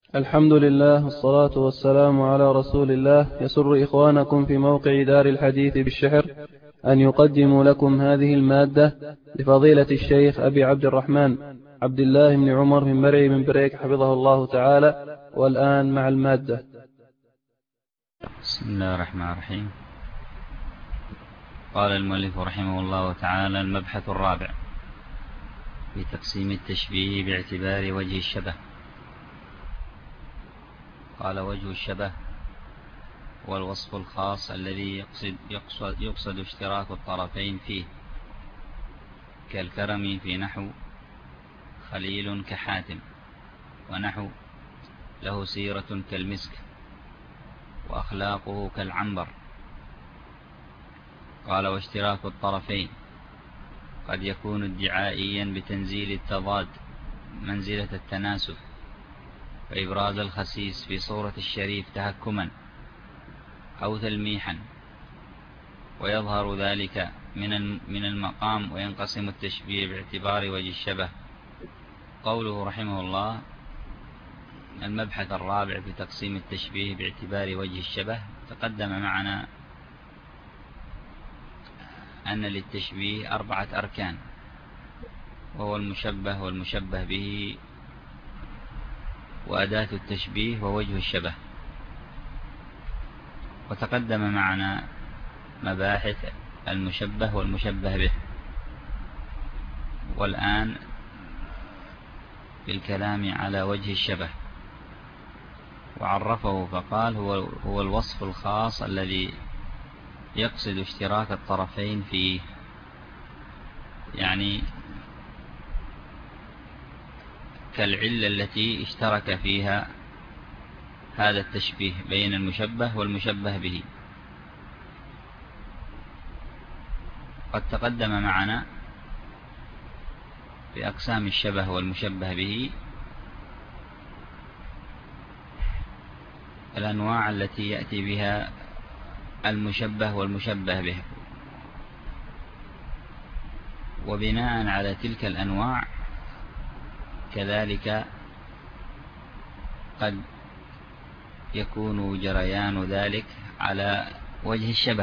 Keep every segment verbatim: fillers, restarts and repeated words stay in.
الحمد لله والصلاة والسلام على رسول الله. يسر إخوانكم في موقع دار الحديث بالشحر أن يقدموا لكم هذه المادة لفضيلة الشيخ أبي عبد الرحمن عبد الله بن عمر من مرعي من بريك حفظه الله تعالى. والآن مع المادة. بسم الله الرحمن الرحيم. قال المؤلف رحمه الله تعالى: المبحث الرابع في تقسيم التشبيه باعتبار وجه الشبه. قال: وجه الشبه هو الوصف الخاص الذي يقصد, يقصد, يقصد اشتراك الطرفين فيه، كالكرم في نحو خليل كحاتم، ونحو له سيرة كالمسك، وأخلاقه كالعنبر. قال: واشتراك الطرفين قد يكون ادعائيا بتنزيل التضاد منزلة التناسب، وإبراز الخسيس في صورة الشريف تهكما أو تلميحا، ويظهر ذلك من المقام، وينقسم التشبيه باعتبار وجه الشبه. قوله رحمه الله: المبحث الرابع في تقسيم التشبيه باعتبار وجه الشبه. تقدم معنا أن للتشبيه أربعة أركان، وهو المشبه والمشبه به وأداة التشبيه ووجه الشبه. وتقدم معنا مباحث المشبه والمشبه به، والآن بالكلام على وجه الشبه. وعرفه فقال: هو, هو الوصف الخاص الذي يقصد اشتراك الطرفين فيه، يعني كالعلة التي اشترك فيها هذا التشبيه بين المشبه والمشبه به. قد تقدم معنا في أقسام الشبه والمشبه به الأنواع التي يأتي بها المشبه والمشبه به، وبناء على تلك الأنواع كذلك قد يكون جريان ذلك على وجه الشبه.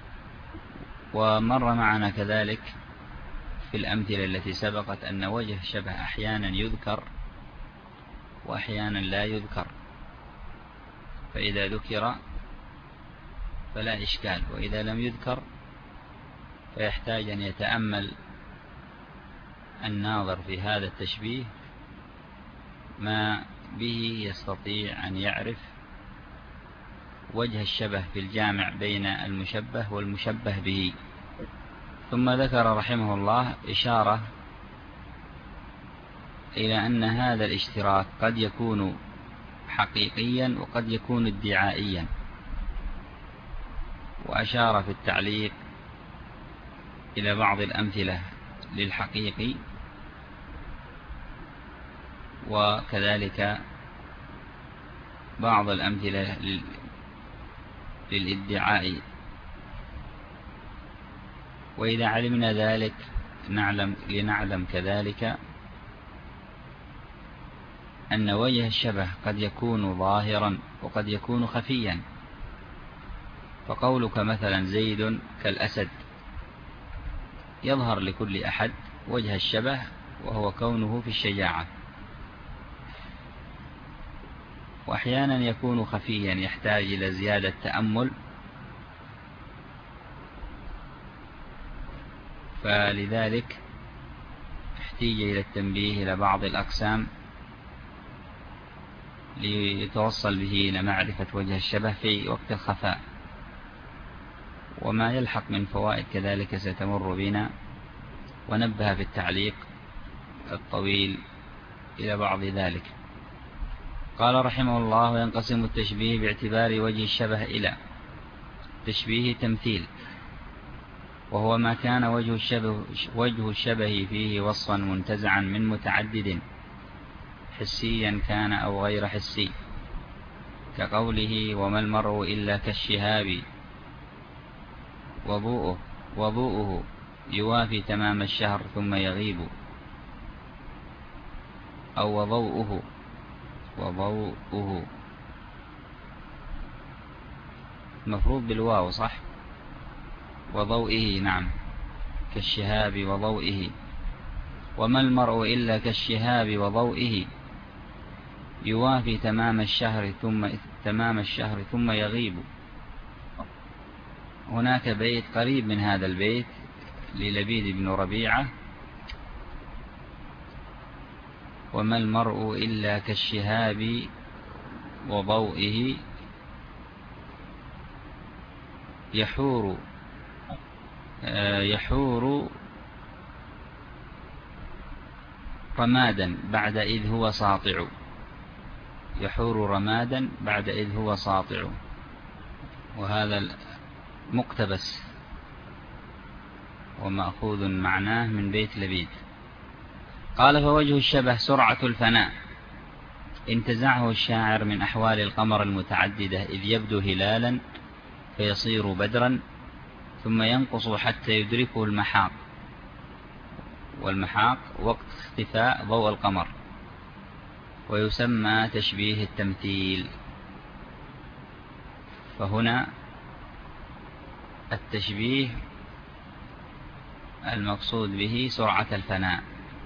ومر معنا كذلك في الأمثلة التي سبقت أن وجه الشبه أحيانا يذكر وأحيانا لا يذكر، فإذا ذكر فلا إشكال، وإذا لم يذكر فيحتاج أن يتأمل الناظر في هذا التشبيه ما به يستطيع أن يعرف وجه الشبه في الجامع بين المشبه والمشبه به. ثم ذكر رحمه الله إشارة إلى أن هذا الاشتراك قد يكون حقيقيا وقد يكون ادعائيا، وأشار في التعليق إلى بعض الأمثلة للحقيقي، وكذلك بعض الأمثلة للادعاء. وإذا علمنا ذلك نعلم لنعلم كذلك أن وجه الشبه قد يكون ظاهرا وقد يكون خفيا. فقولك مثلا زيد كالأسد يظهر لكل أحد وجه الشبه، وهو كونه في الشجاعة. وأحيانا يكون خفيا يحتاج إلى زيادة تأمل، فلذلك احتاج إلى التنبيه إلى بعض الأقسام ليتوصل به إلى معرفة وجه الشبه في وقت الخفاء. وما يلحق من فوائد كذلك ستمر بنا، ونبه في التعليق الطويل إلى بعض ذلك. قال رحمه الله: وينقسم التشبيه باعتبار وجه الشبه إلى تشبيه تمثيل، وهو ما كان وجه الشبه, وجه الشبه فيه وصفا منتزعا من متعدد حسيا كان أو غير حسي، كقوله: وما المرء إلا كالشهاب وضوءه, وضوءه يوافي تمام الشهر ثم يغيب، أو وضوءه وضوءه. مفروض بالواو صح؟ وضوئه، نعم، كالشهاب وضوئه. وما المرء إلا كالشهاب وضوئه، يوافي تمام الشهر ثم تمام الشهر ثم يغيب. هناك بيت قريب من هذا البيت للبيد بن ربيعة: وما المرء إلا كالشهاب وضوئه، يحور يحور رمادا بعد إذ هو ساطع. يحور رمادا بعد إذ هو ساطع. وهذا مقتبس ومأخوذ معناه من بيت لبيد. قال: فوجه الشبه سرعة الفناء، انتزعه الشاعر من أحوال القمر المتعددة، إذ يبدو هلالا فيصير بدرا، ثم ينقص حتى يدركه المحاق. والمحاق وقت اختفاء ضوء القمر، ويسمى تشبيه التمثيل. فهنا التشبيه المقصود به سرعة الفناء،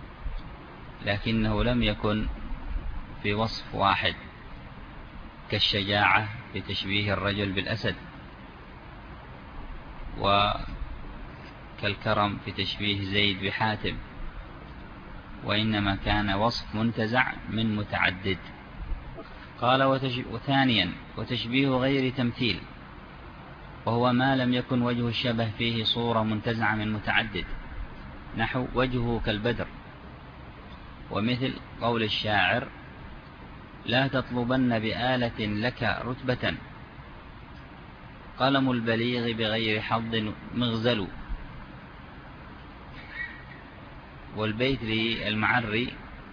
لكنه لم يكن في وصف واحد، كالشجاعة في تشبيه الرجل بالأسد، وكالكرم في تشبيه زيد بحاتم، وإنما كان وصف منتزع من متعدد. قال: وثانيا وتشبيه غير تمثيل، وهو ما لم يكن وجه الشبه فيه صورة منتزعة من متعدد، نحو وجهه كالبدر. ومثل قول الشاعر: لا تطلبن بآلة لك رتبة، قلم البليغ بغير حظ مغزل. والبيت للمعري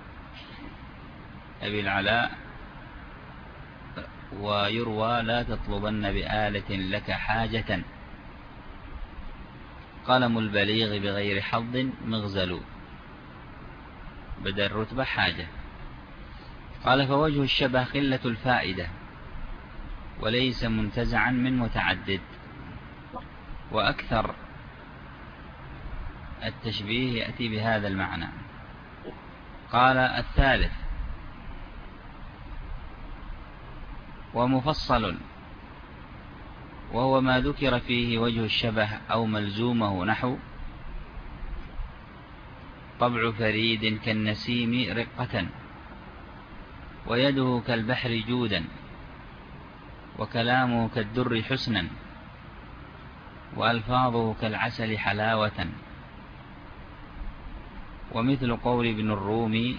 أبي العلاء: ويروى لا تطلبن بآلة لك حاجة، قلم البليغ بغير حظ مغزل، بدل رتبة حاجة. قال: فوجه الشبه قلة الفائدة، وليس منتزعا من متعدد. وأكثر التشبيه يأتي بهذا المعنى. قال: الثالث ومفصل، وهو ما ذكر فيه وجه الشبه أو ملزومه، نحو طبع فريد كالنسيم رقة، ويده كالبحر جودا، وكلامه كالدر حسنا، وألفاظه كالعسل حلاوة. ومثل قول ابن الرومي: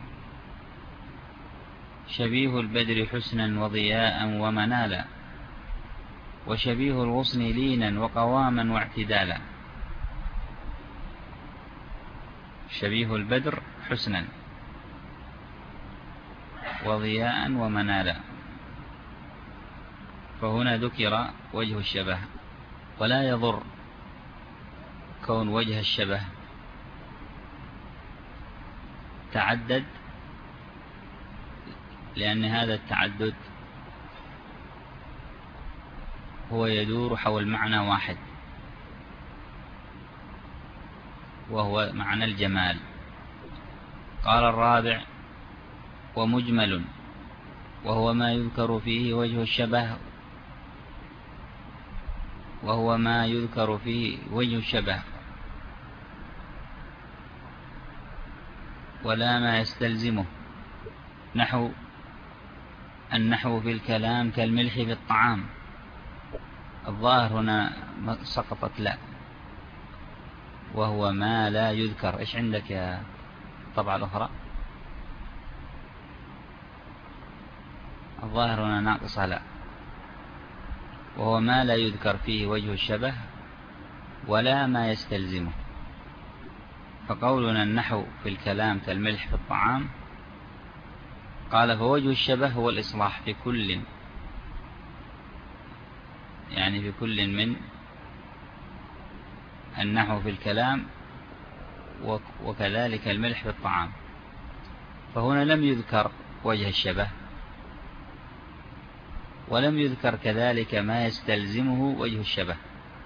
شبيه البدر حسنا وضياء ومنالا، وشبيه الغصن لينا وقواما واعتدالا. شبيه البدر حسنا وضياء ومنالا. فهنا ذكر وجه الشبه، ولا يضر كون وجه الشبه تعدد، لأن هذا التعدد هو يدور حول معنى واحد، وهو معنى الجمال. قال: الرابع ومجمل، وهو ما يذكر فيه وجه الشبه وهو ما يذكر فيه وجه الشبه ولا ما يستلزمه، نحو النحو في الكلام كالملح في الطعام. الظاهر هنا سقطت لا، وهو ما لا يذكر. إيش عندك يا الطبعة الأخرى؟ الظاهر هنا ناقصة لا. وهو ما لا يذكر فيه وجه الشبه ولا ما يستلزمه. فقولنا النحو في الكلام كالملح في الطعام، قال: فوجه الشبه هو الإصلاح في كل، يعني في كل من النحو في الكلام وكذلك الملح في الطعام. فهنا لم يذكر وجه الشبه ولم يذكر كذلك ما يستلزمه وجه الشبه،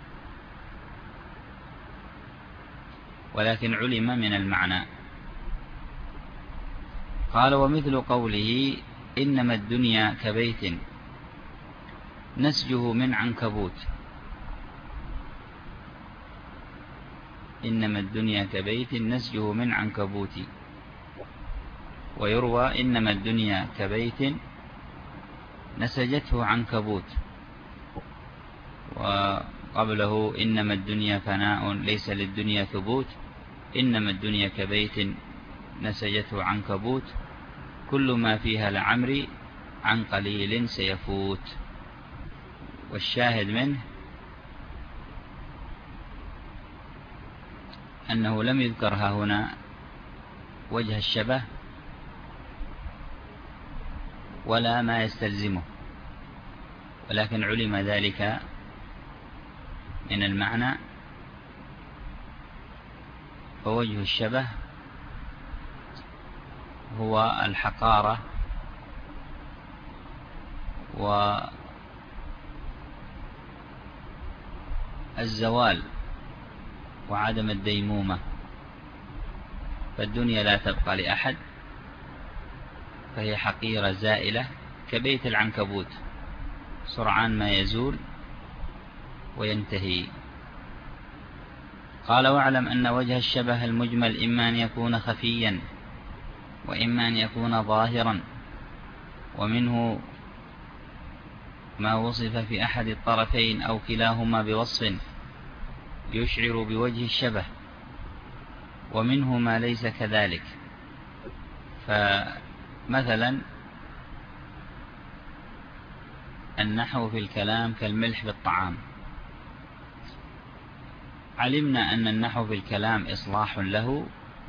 ولكن علم من المعنى. قال ومثل قوله إنما الدنيا كبيت نسجه من عنكبوت. إنما الدنيا كبيت نسجه من عنكبوت. ويروى إنما الدنيا كبيت نسجته عنكبوت. وقبله إنما الدنيا فناء ليس للدنيا ثبوت. إنما الدنيا كبيت نسجته عنكبوت كل ما فيها لعمري عن قليل سيفوت. والشاهد منه أنه لم يذكرها هنا وجه الشبه ولا ما يستلزمه، ولكن علم ذلك من المعنى. فوجه الشبه هو الحقارة والزوال وعدم الديمومة. فالدنيا لا تبقى لأحد، فهي حقيرة زائلة كبيت العنكبوت، سرعان ما يزول وينتهي. قال واعلم أن وجه الشبه المجمل إما أن يكون خفيا وإما أن يكون ظاهرا، ومنه ما وصف في أحد الطرفين أو كلاهما بوصف يشعر بوجه الشبه، ومنه ما ليس كذلك. فمثلا النحو في الكلام كالملح بالطعام. علمنا أن النحو في الكلام إصلاح له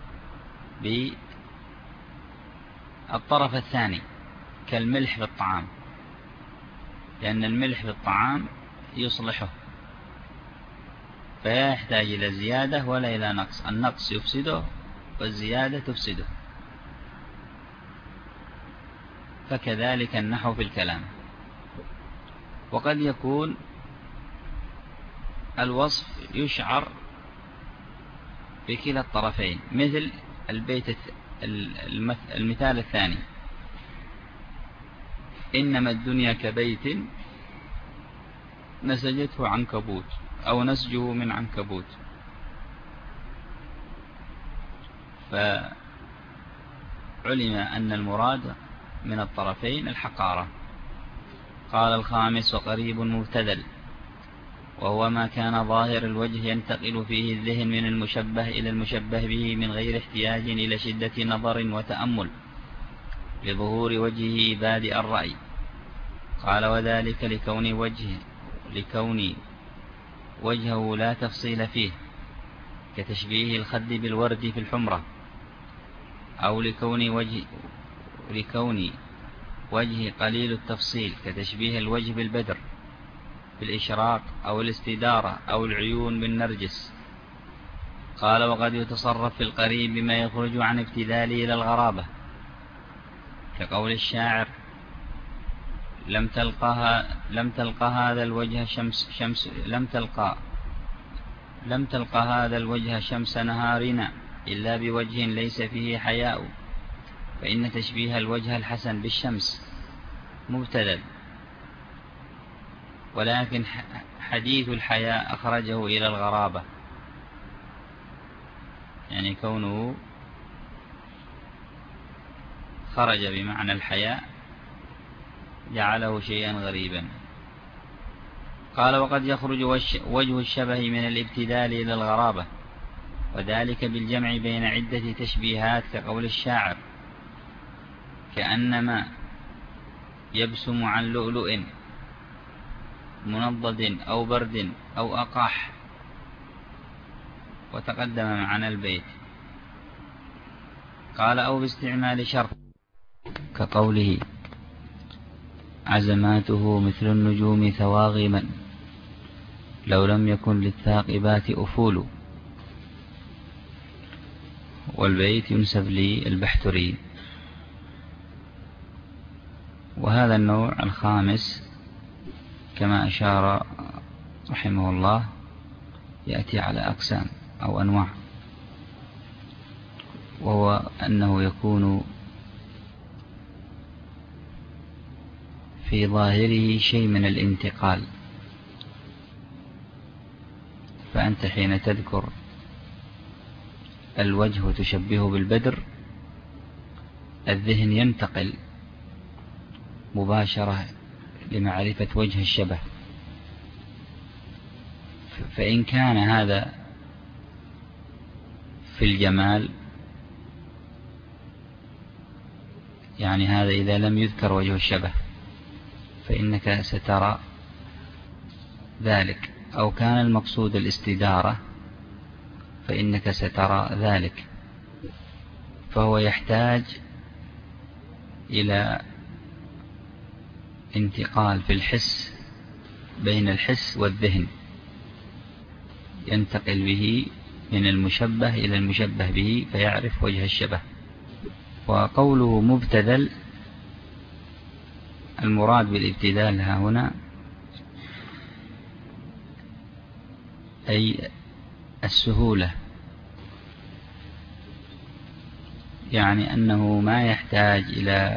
بالطرف الثاني كالملح بالطعام، لأن الملح بالطعام يصلحه، فلا يحتاج إلى زيادة ولا إلى نقص. النقص يفسده والزيادة تفسده. فكذلك النحو في الكلام. وقد يكون الوصف يشعر بكلا الطرفين، مثل البيت المثال الثاني إنما الدنيا كبيت نسجته عنكبوت أو نسجه من عنكبوت. فعلم أن المراد من الطرفين الحقارة. قال الخامس وقريب مبتذل، وهو ما كان ظاهر الوجه ينتقل فيه الذهن من المشبه إلى المشبه به من غير احتياج إلى شدة نظر وتأمل لظهور وجهه بادئ الرأي. قال وذلك لكون وجهه لكون وجهه لا تفصيل فيه كتشبيه الخد بالورد في الحمرة، أو لكون وجه لكون وجه قليل التفصيل كتشبيه الوجه بالبدر في الإشراق أو الاستدارة أو العيون بالنرجس. قال وقد يتصرف في القريب بما يخرج عن ابتذاله إلى الغرابة، كقول الشاعر لم تلقها لم تلقى هذا الوجه شمس شمس لم تلقى لم تلقى هذا الوجه شمس نهارنا إلا بوجه ليس فيه حياء، فإن تشبيه الوجه الحسن بالشمس مبتذل، ولكن حديث الحياء أخرجه إلى الغرابة، يعني كونه خرج بمعنى الحياء جعله شيئا غريبا. قال وقد يخرج وجه الشبه من الابتذال إلى الغرابة، وذلك بالجمع بين عدة تشبيهات كقول الشاعر كأنما يبسم عن لؤلؤ منضد أو برد أو أقاح. وتقدم معنا البيت. قال أو باستعمال شرط كقوله عزماته مثل النجوم ثواغما لو لم يكن للثاقبات أفول. والبيت ينسب للبحتري. وهذا النوع الخامس كما أشار رحمه الله يأتي على أقسام أو أنواع، وهو أنه يكون في ظاهره شيء من الانتقال. فأنت حين تذكر الوجه وتشبهه بالبدر، الذهن ينتقل مباشرة لمعرفة وجه الشبه. فإن كان هذا في الجمال، يعني هذا إذا لم يذكر وجه الشبه فإنك سترى ذلك، أو كان المقصود الاستدارة فإنك سترى ذلك. فهو يحتاج إلى انتقال في الحس بين الحس والذهن، ينتقل به من المشبه إلى المشبه به فيعرف وجه الشبه. وقوله مبتذل، المراد بالابتذال ها هنا أي السهولة، يعني أنه ما يحتاج إلى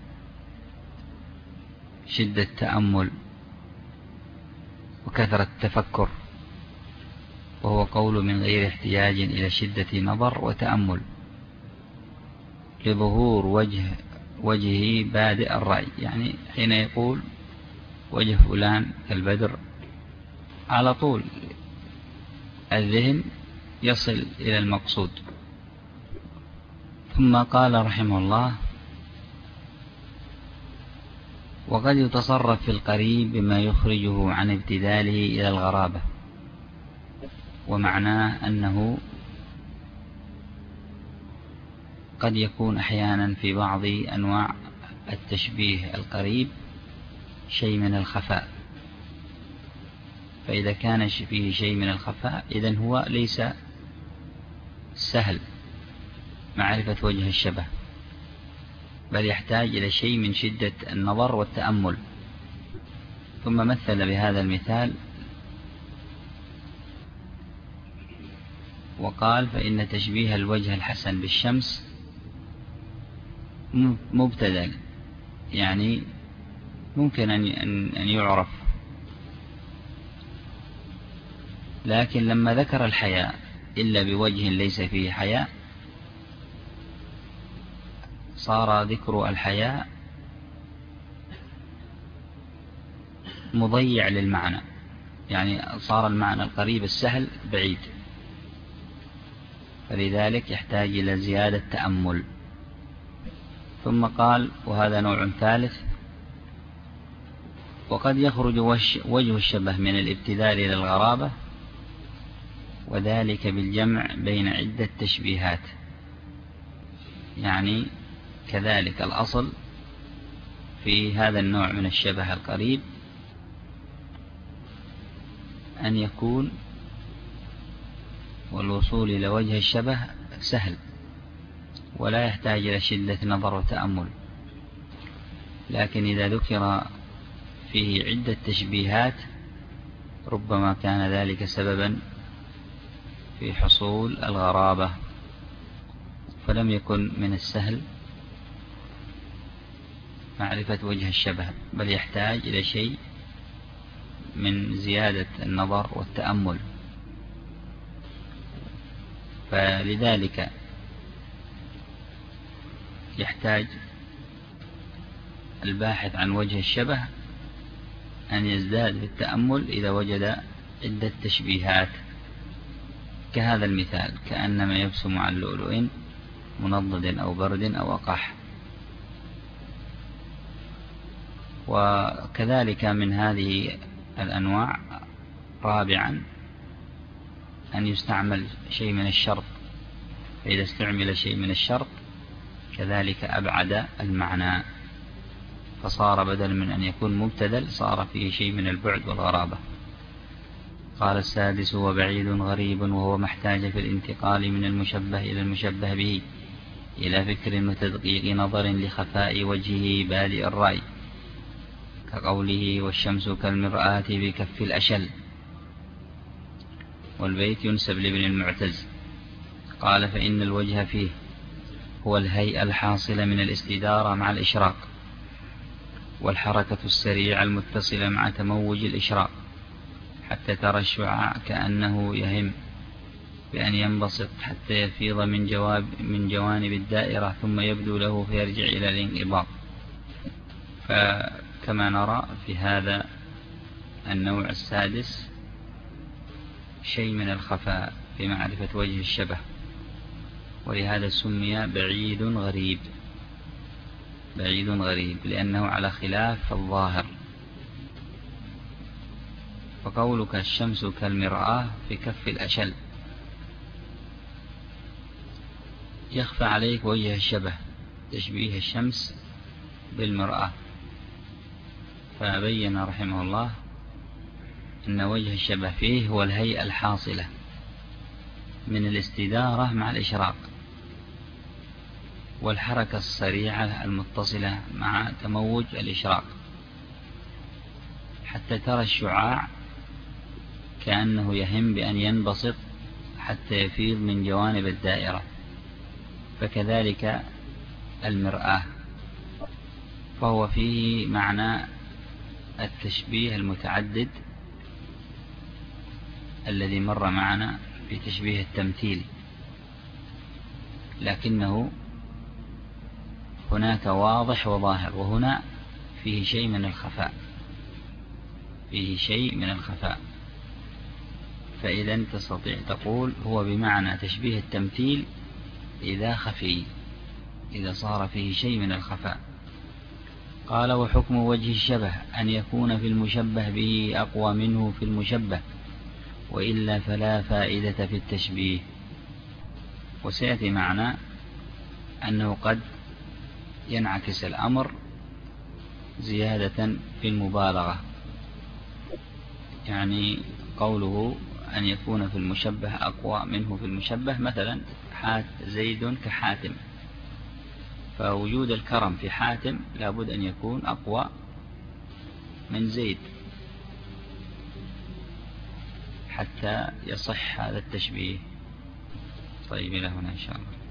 شدة تأمل وكثرة تفكر، وهو قول من غير احتياج إلى شدة نظر وتأمل، لظهور وجه وجهه بادئ الرأي. يعني حين يقول وجه فلان كالبدر، على طول الذهن يصل إلى المقصود. ثم قال رحمه الله: وقد يتصرف في القريب بما يخرجه عن ابتذاله إلى الغرابة. ومعناه أنه قد يكون أحيانا في بعض أنواع التشبيه القريب شيء من الخفاء، فإذا كان فيه شيء من الخفاء إذن هو ليس سهل معرفة وجه الشبه، بل يحتاج إلى شيء من شدة النظر والتأمل. ثم مثل بهذا المثال وقال: فإن تشبيه الوجه الحسن بالشمس مبتذل، يعني ممكن أن يعرف، لكن لما ذكر الحياء إلا بوجه ليس فيه حياء، صار ذكر الحياء مضيع للمعنى، يعني صار المعنى القريب السهل بعيد، فلذلك يحتاج إلى زيادة تأمل. ثم قال: وهذا نوع ثالث: وقد يخرج وجه الشبه من الابتذال إلى الغرابة، وذلك بالجمع بين عدة تشبيهات. يعني كذلك الأصل في هذا النوع من الشبه القريب أن يكون والوصول إلى وجه الشبه سهل ولا يحتاج إلى شدة نظر وتأمل، لكن إذا ذكر فيه عدة تشبيهات ربما كان ذلك سببا في حصول الغرابة، فلم يكن من السهل معرفة وجه الشبه، بل يحتاج إلى شيء من زيادة النظر والتأمل. فلذلك يحتاج الباحث عن وجه الشبه أن يزداد بالتأمل إذا وجد عدة تشبيهات، كهذا المثال: كأنما يبسم عن لؤلؤ منضد أو برد أو أقح. وكذلك من هذه الأنواع رابعا أن يستعمل شيء من الشرط، فإذا استعمل شيء من الشرط كذلك أبعد المعنى، فصار بدل من أن يكون مبتذل صار فيه شيء من البعد والغرابة. قال: السادس: وبعيد غريب، وهو محتاج في الانتقال من المشبه إلى المشبه به إلى فكر وتدقيق نظر لخفاء وجهه بادئ الرأي، كقوله والشمس كالمرآة بكف الأشل. والبيت ينسب لابن المعتز قال فإن الوجه فيه هو الهيئة الحاصلة من الاستدارة مع الإشراق، والحركة السريعة المتصلة مع تموج الإشراق، حتى ترى الشعاع كأنه يهم بأن ينبسط حتى يفيض من جواب من جوانب الدائرة ثم يبدو له فيرجع إلى الانقباض. فكما نرى في هذا النوع السادس شيء من الخفاء في معرفة وجه الشبه، ولهذا سمي بعيد غريب، بعيد غريب لأنه على خلاف الظاهر. فقولك الشمس كالمرآة في كف الأشل يخفى عليك وجه الشبه، تشبيه الشمس بالمرآة. فبين رحمه الله أن وجه الشبه فيه هو الهيئة الحاصلة من الاستدارة مع الإشراق، والحركة السريعة المتصلة مع تموج الإشراق، حتى ترى الشعاع كأنه يهم بأن ينبسط حتى يفيض من جوانب الدائرة. فكذلك المرآة، فهو فيه معنى التشبيه المتعدد الذي مر معنا في تشبيه التمثيل، لكنه هناك واضح وظاهر، وهنا فيه شيء من الخفاء، فيه شيء من الخفاء. فإذا تستطيع تقول هو بمعنى تشبيه التمثيل إذا خفي، إذا صار فيه شيء من الخفاء. قال وحكم وجه الشبه أن يكون في المشبه به أقوى منه في المشبه، وإلا فلا فائدة في التشبيه. وسيأتي معنا أنه قد ينعكس الأمر زيادة في المبالغة، يعني قوله أن يكون في المشبه أقوى منه في المشبه، مثلا حات زيد كحاتم، فوجود الكرم في حاتم لابد أن يكون أقوى من زيد حتى يصح هذا التشبيه. طيب إلى هنا إن شاء الله.